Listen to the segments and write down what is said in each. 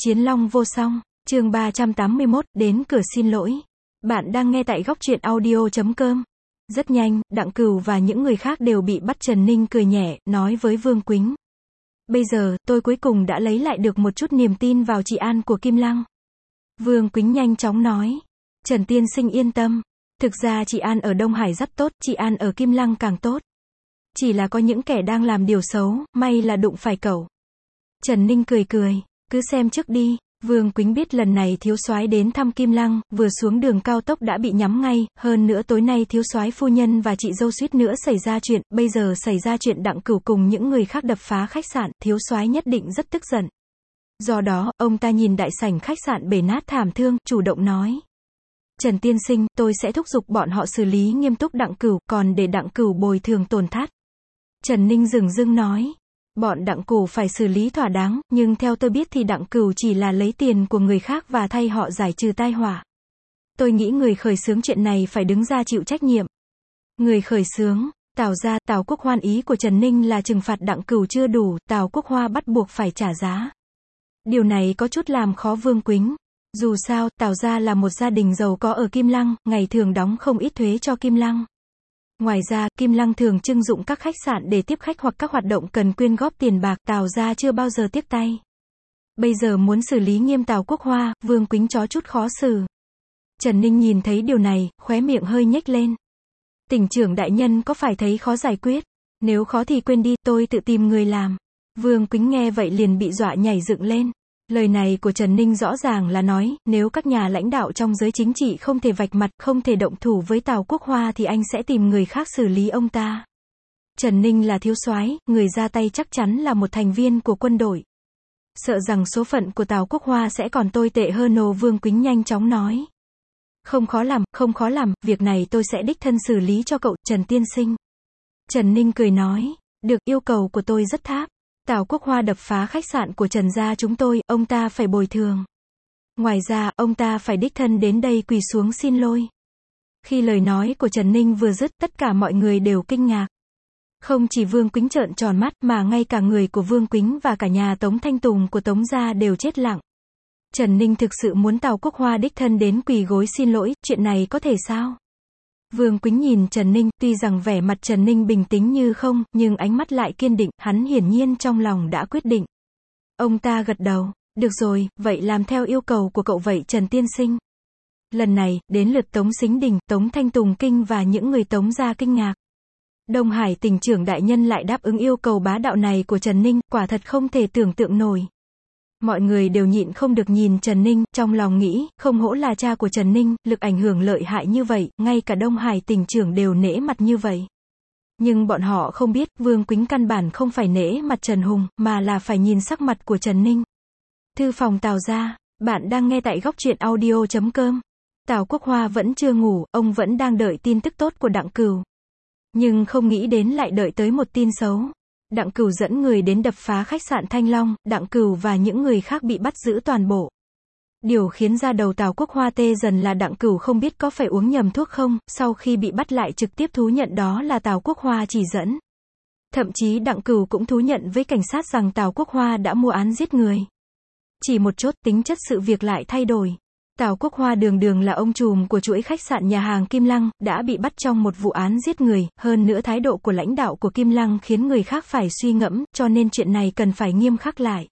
Chiến Long vô song, chương 381, đến cửa xin lỗi. Bạn đang nghe tại góc truyện audio.com. Rất nhanh, Đặng Cửu và những người khác đều bị bắt. Trần Ninh cười nhẹ, nói với Vương Quýnh. Bây giờ, tôi cuối cùng đã lấy lại được một chút niềm tin vào chị An của Kim Lăng. Vương Quýnh nhanh chóng nói. Trần tiên sinh yên tâm. Thực ra chị An ở Đông Hải rất tốt, chị An ở Kim Lăng càng tốt. Chỉ là có những kẻ đang làm điều xấu, may là đụng phải cậu. Trần Ninh cười cười. Cứ xem trước đi. Vương Quýnh biết lần này thiếu soái đến thăm Kim Lăng, vừa xuống đường cao tốc đã bị nhắm ngay, hơn nữa tối nay thiếu soái phu nhân và chị dâu suýt nữa xảy ra chuyện, bây giờ xảy ra chuyện Đặng Cửu cùng những người khác đập phá khách sạn, thiếu soái nhất định rất tức giận. Do đó, ông ta nhìn đại sảnh khách sạn bể nát thảm thương, chủ động nói. Trần tiên sinh, tôi sẽ thúc giục bọn họ xử lý nghiêm túc Đặng Cửu, còn để Đặng Cửu bồi thường tổn thất. Trần Ninh dửng dưng nói. Bọn Đặng Cửu phải xử lý thỏa đáng, nhưng theo tôi biết thì Đặng Cửu chỉ là lấy tiền của người khác và thay họ giải trừ tai họa. Tôi nghĩ người khởi xướng chuyện này phải đứng ra chịu trách nhiệm. Người khởi xướng, Tào Quốc Hoan, ý của Trần Ninh là trừng phạt Đặng Cửu chưa đủ, Tào Quốc Hoa bắt buộc phải trả giá. Điều này có chút làm khó Vương Quýnh. Dù sao, Tào gia là một gia đình giàu có ở Kim Lăng, ngày thường đóng không ít thuế cho Kim Lăng. Ngoài ra, Kim Lăng thường trưng dụng các khách sạn để tiếp khách hoặc các hoạt động cần quyên góp tiền bạc, Tào gia chưa bao giờ tiếc tay. Bây giờ muốn xử lý nghiêm Tào Quốc Hoa, Vương Quýnh có chút khó xử. Trần Ninh nhìn thấy điều này, khóe miệng hơi nhếch lên. Tỉnh trưởng đại nhân có phải thấy khó giải quyết? Nếu khó thì quên đi, tôi tự tìm người làm. Vương Quýnh nghe vậy liền bị dọa nhảy dựng lên. Lời này của Trần Ninh rõ ràng là nói, nếu các nhà lãnh đạo trong giới chính trị không thể vạch mặt, không thể động thủ với Tào Quốc Hoa thì anh sẽ tìm người khác xử lý ông ta. Trần Ninh là thiếu soái, người ra tay chắc chắn là một thành viên của quân đội. Sợ rằng số phận của Tào Quốc Hoa sẽ còn tồi tệ hơn. Vương Quýnh nhanh chóng nói. Không khó làm, việc này tôi sẽ đích thân xử lý cho cậu, Trần tiên sinh. Trần Ninh cười nói, được, yêu cầu của tôi rất tháp. Tào Quốc Hoa đập phá khách sạn của Trần gia chúng tôi, ông ta phải bồi thường. Ngoài ra, ông ta phải đích thân đến đây quỳ xuống xin lỗi. Khi lời nói của Trần Ninh vừa dứt, tất cả mọi người đều kinh ngạc. Không chỉ Vương Quýnh trợn tròn mắt, mà ngay cả người của Vương Quýnh và cả nhà Tống Thanh Tùng của Tống gia đều chết lặng. Trần Ninh thực sự muốn Tào Quốc Hoa đích thân đến quỳ gối xin lỗi, chuyện này có thể sao? Vương Quýnh nhìn Trần Ninh, tuy rằng vẻ mặt Trần Ninh bình tĩnh như không, nhưng ánh mắt lại kiên định, hắn hiển nhiên trong lòng đã quyết định. Ông ta gật đầu, được rồi, vậy làm theo yêu cầu của cậu vậy Trần tiên sinh. Lần này, đến lượt Tống Sính Đình, Tống Thanh Tùng kinh và những người Tống gia kinh ngạc. Đông Hải tỉnh trưởng đại nhân lại đáp ứng yêu cầu bá đạo này của Trần Ninh, quả thật không thể tưởng tượng nổi. Mọi người đều nhịn không được nhìn Trần Ninh, trong lòng nghĩ, không hổ là cha của Trần Ninh, lực ảnh hưởng lợi hại như vậy, ngay cả Đông Hải tỉnh trưởng đều nể mặt như vậy. Nhưng bọn họ không biết, Vương Quýnh căn bản không phải nể mặt Trần Hùng, mà là phải nhìn sắc mặt của Trần Ninh. Thư phòng Tào gia, bạn đang nghe tại góc truyện audio.com. Tào Quốc Hoa vẫn chưa ngủ, ông vẫn đang đợi tin tức tốt của Đặng Cửu. Nhưng không nghĩ đến lại đợi tới một tin xấu. Đặng Cửu dẫn người đến đập phá khách sạn Thanh Long, Đặng Cửu và những người khác bị bắt giữ toàn bộ. Điều khiến ra đầu Tào Quốc Hoa tê dần là Đặng Cửu không biết có phải uống nhầm thuốc không, sau khi bị bắt lại trực tiếp thú nhận đó là Tào Quốc Hoa chỉ dẫn. Thậm chí Đặng Cửu cũng thú nhận với cảnh sát rằng Tào Quốc Hoa đã mua án giết người. Chỉ một chốt, tính chất sự việc lại thay đổi. Tào Quốc Hoa đường là ông trùm của chuỗi khách sạn nhà hàng Kim Lăng, đã bị bắt trong một vụ án giết người, hơn nữa thái độ của lãnh đạo của Kim Lăng khiến người khác phải suy ngẫm, cho nên chuyện này cần phải nghiêm khắc lại.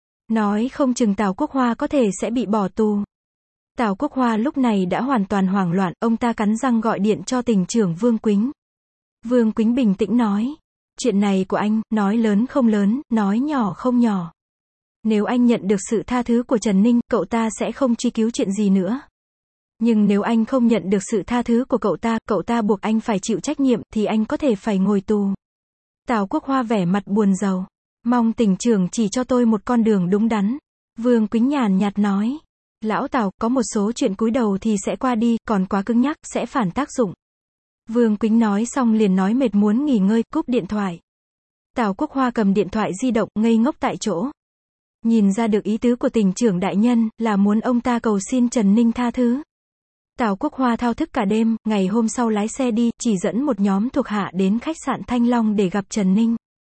Nói không chừng Tào Quốc Hoa có thể sẽ bị bỏ tù. Tào Quốc Hoa lúc này đã hoàn toàn hoảng loạn, ông ta cắn răng gọi điện cho tỉnh trưởng Vương Quýnh. Vương Quýnh bình tĩnh nói, chuyện này của anh, nói lớn không lớn, nói nhỏ không nhỏ. Nếu anh nhận được sự tha thứ của Trần Ninh, cậu ta sẽ không truy cứu chuyện gì nữa. Nhưng nếu anh không nhận được sự tha thứ của cậu ta buộc anh phải chịu trách nhiệm, thì anh có thể phải ngồi tù. Tào Quốc Hoa vẻ mặt buồn rầu. Mong tỉnh trưởng chỉ cho tôi một con đường đúng đắn. Vương Quýnh nhàn nhạt nói. Lão Tào, có một số chuyện cúi đầu thì sẽ qua đi, còn quá cứng nhắc, sẽ phản tác dụng. Vương Quýnh nói xong liền nói mệt muốn nghỉ ngơi, cúp điện thoại. Tào Quốc Hoa cầm điện thoại di động, ngây ngốc tại chỗ. Nhìn ra được ý tứ của tỉnh trưởng đại nhân, là muốn ông ta cầu xin Trần Ninh tha thứ. Tào Quốc Hoa thao thức cả đêm, ngày hôm sau lái xe đi, chỉ dẫn một nhóm thuộc hạ đến khách sạn Thanh Long để gặp Trần Ninh.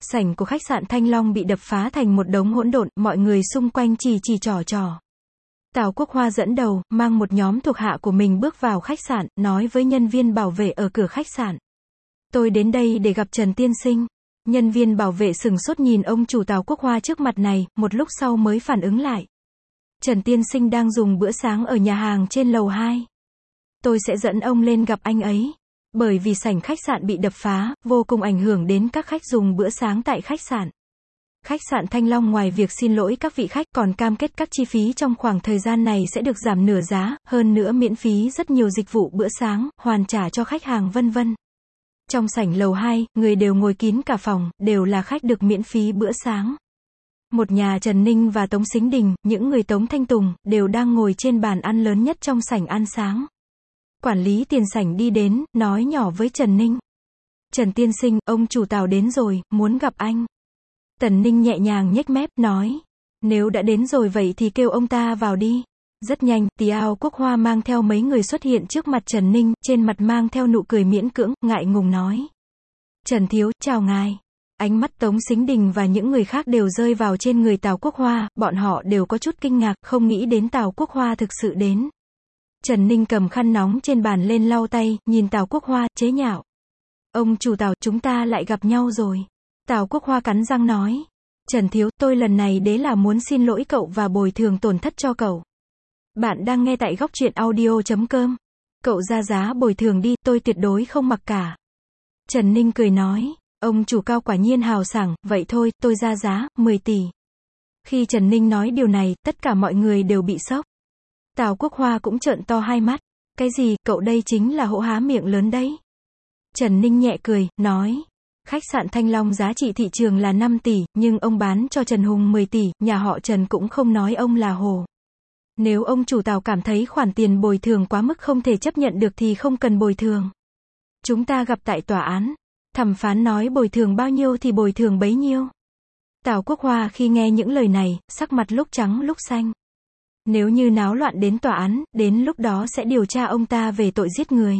Sảnh của khách sạn Thanh Long bị đập phá thành một đống hỗn độn, mọi người xung quanh chỉ chỉ trò trò. Tào Quốc Hoa dẫn đầu, mang một nhóm thuộc hạ của mình bước vào khách sạn, nói với nhân viên bảo vệ ở cửa khách sạn. Tôi đến đây để gặp Trần Tiên Sinh. Nhân viên bảo vệ sửng sốt nhìn ông chủ Tào Quốc Hoa trước mặt này, một lúc sau mới phản ứng lại. Trần Tiên Sinh đang dùng bữa sáng ở nhà hàng trên lầu 2. Tôi sẽ dẫn ông lên gặp anh ấy. Bởi vì sảnh khách sạn bị đập phá, vô cùng ảnh hưởng đến các khách dùng bữa sáng tại khách sạn. Khách sạn Thanh Long ngoài việc xin lỗi các vị khách còn cam kết các chi phí trong khoảng thời gian này sẽ được giảm nửa giá, hơn nữa miễn phí rất nhiều dịch vụ bữa sáng, hoàn trả cho khách hàng vân vân. Trong sảnh lầu 2, người đều ngồi kín cả phòng, đều là khách được miễn phí bữa sáng. Một nhà Trần Ninh và Tống Sính Đình, những người Tống Thanh Tùng, đều đang ngồi trên bàn ăn lớn nhất trong sảnh ăn sáng. Quản lý tiền sảnh đi đến, nói nhỏ với Trần Ninh. Trần Tiên Sinh, ông chủ Tào đến rồi, muốn gặp anh. Trần Ninh nhẹ nhàng nhếch mép, nói. Nếu đã đến rồi vậy thì kêu ông ta vào đi. Rất nhanh, Tào Quốc Hoa mang theo mấy người xuất hiện trước mặt Trần Ninh, trên mặt mang theo nụ cười miễn cưỡng, ngại ngùng nói. Trần Thiếu, chào ngài. Ánh mắt Tống Sính Đình và những người khác đều rơi vào trên người Tào Quốc Hoa, bọn họ đều có chút kinh ngạc, không nghĩ đến Tào Quốc Hoa thực sự đến. Trần Ninh cầm khăn nóng trên bàn lên lau tay, nhìn Tào Quốc Hoa, chế nhạo. Ông chủ Tào, chúng ta lại gặp nhau rồi. Tào Quốc Hoa cắn răng nói. Trần Thiếu, tôi lần này đến là muốn xin lỗi cậu và bồi thường tổn thất cho cậu. Bạn đang nghe tại góc truyện audio.com. Cậu ra giá bồi thường đi, tôi tuyệt đối không mặc cả. Trần Ninh cười nói. Ông chủ Cao quả nhiên hào sảng, vậy thôi, tôi ra giá, 10 tỷ. Khi Trần Ninh nói điều này, tất cả mọi người đều bị sốc. Tào Quốc Hoa cũng trợn to hai mắt. Cái gì, cậu đây chính là hổ há miệng lớn đấy. Trần Ninh nhẹ cười, nói. Khách sạn Thanh Long giá trị thị trường là 5 tỷ, nhưng ông bán cho Trần Hùng 10 tỷ, nhà họ Trần cũng không nói ông là hồ. Nếu ông chủ Tào cảm thấy khoản tiền bồi thường quá mức không thể chấp nhận được thì không cần bồi thường. Chúng ta gặp tại tòa án. Thẩm phán nói bồi thường bao nhiêu thì bồi thường bấy nhiêu. Tào Quốc Hoa khi nghe những lời này, sắc mặt lúc trắng lúc xanh. Nếu như náo loạn đến tòa án, đến lúc đó sẽ điều tra ông ta về tội giết người.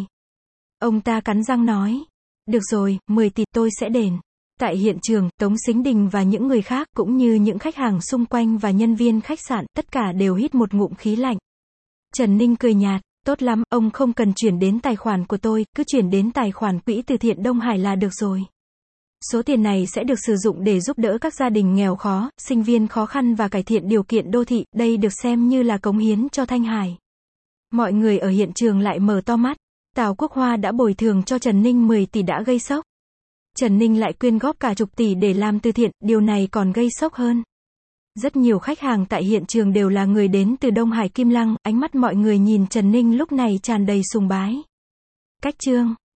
Ông ta cắn răng nói. Được rồi, 10 tỷ tôi sẽ đền. Tại hiện trường, Tống Sính Đình và những người khác, cũng như những khách hàng xung quanh và nhân viên khách sạn, tất cả đều hít một ngụm khí lạnh. Trần Ninh cười nhạt. Tốt lắm, ông không cần chuyển đến tài khoản của tôi, cứ chuyển đến tài khoản quỹ từ thiện Đông Hải là được rồi. Số tiền này sẽ được sử dụng để giúp đỡ các gia đình nghèo khó, sinh viên khó khăn và cải thiện điều kiện đô thị, đây được xem như là cống hiến cho Thanh Hải. Mọi người ở hiện trường lại mở to mắt. Tào Quốc Hoa đã bồi thường cho Trần Ninh 10 tỷ đã gây sốc. Trần Ninh lại quyên góp cả chục tỷ để làm từ thiện, điều này còn gây sốc hơn. Rất nhiều khách hàng tại hiện trường đều là người đến từ Đông Hải Kim Lăng, ánh mắt mọi người nhìn Trần Ninh lúc này tràn đầy sùng bái. Cách chương